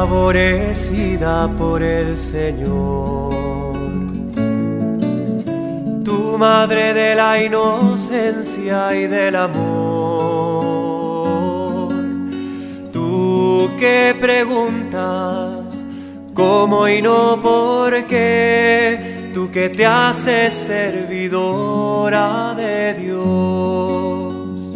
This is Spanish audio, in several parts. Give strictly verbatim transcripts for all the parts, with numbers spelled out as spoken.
favorecida por el Señor. Tu madre de la inocencia y del amor. Tú que preguntas cómo y no por qué. Tú que te haces servidora de Dios.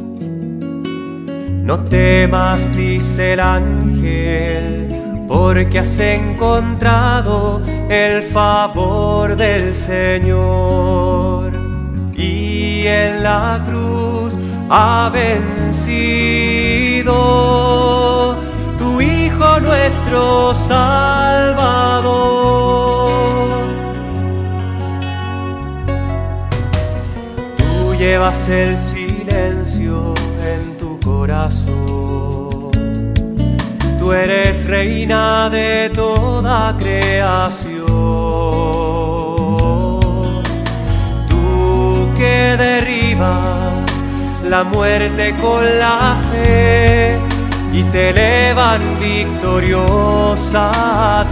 No temas, dice el ángel, porque has encontrado el favor del Señor. Y en la cruz ha vencido tu Hijo nuestro Salvador. Tú llevas el silencio en tu corazón. Tú eres reina de toda creación. Tú que derribas la muerte con la fe y te elevan victoriosa a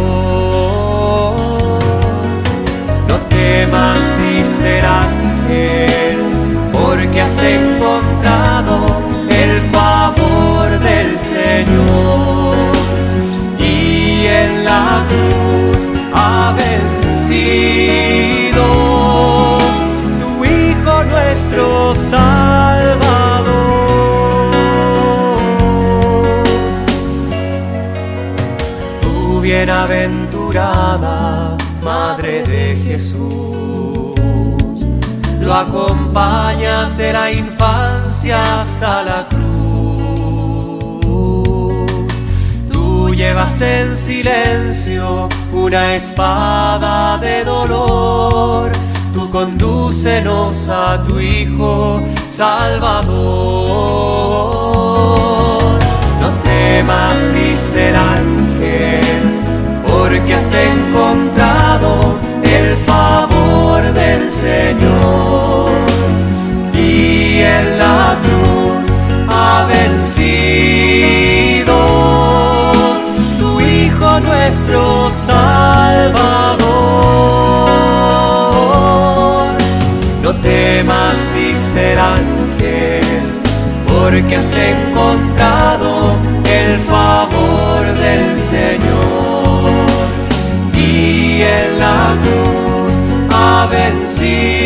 Dios. No temas, dice el ángel, porque has encontrado el favor del Señor. Y en la cruz ha vencido tu Hijo nuestro Salvador. Tu bienaventurada Madre de Jesús, lo acompañas de la infancia hasta la cruz. Tú llevas en silencio una espada de dolor. Tú condúcenos a tu Hijo Salvador. No temas, dice el ángel, porque has encontrado el favor del Señor. Y en la cruz ha vencido tu Hijo nuestro Salvador. No temas, dice el ángel, porque has encontrado el favor del Señor. Y en la cruz ha vencido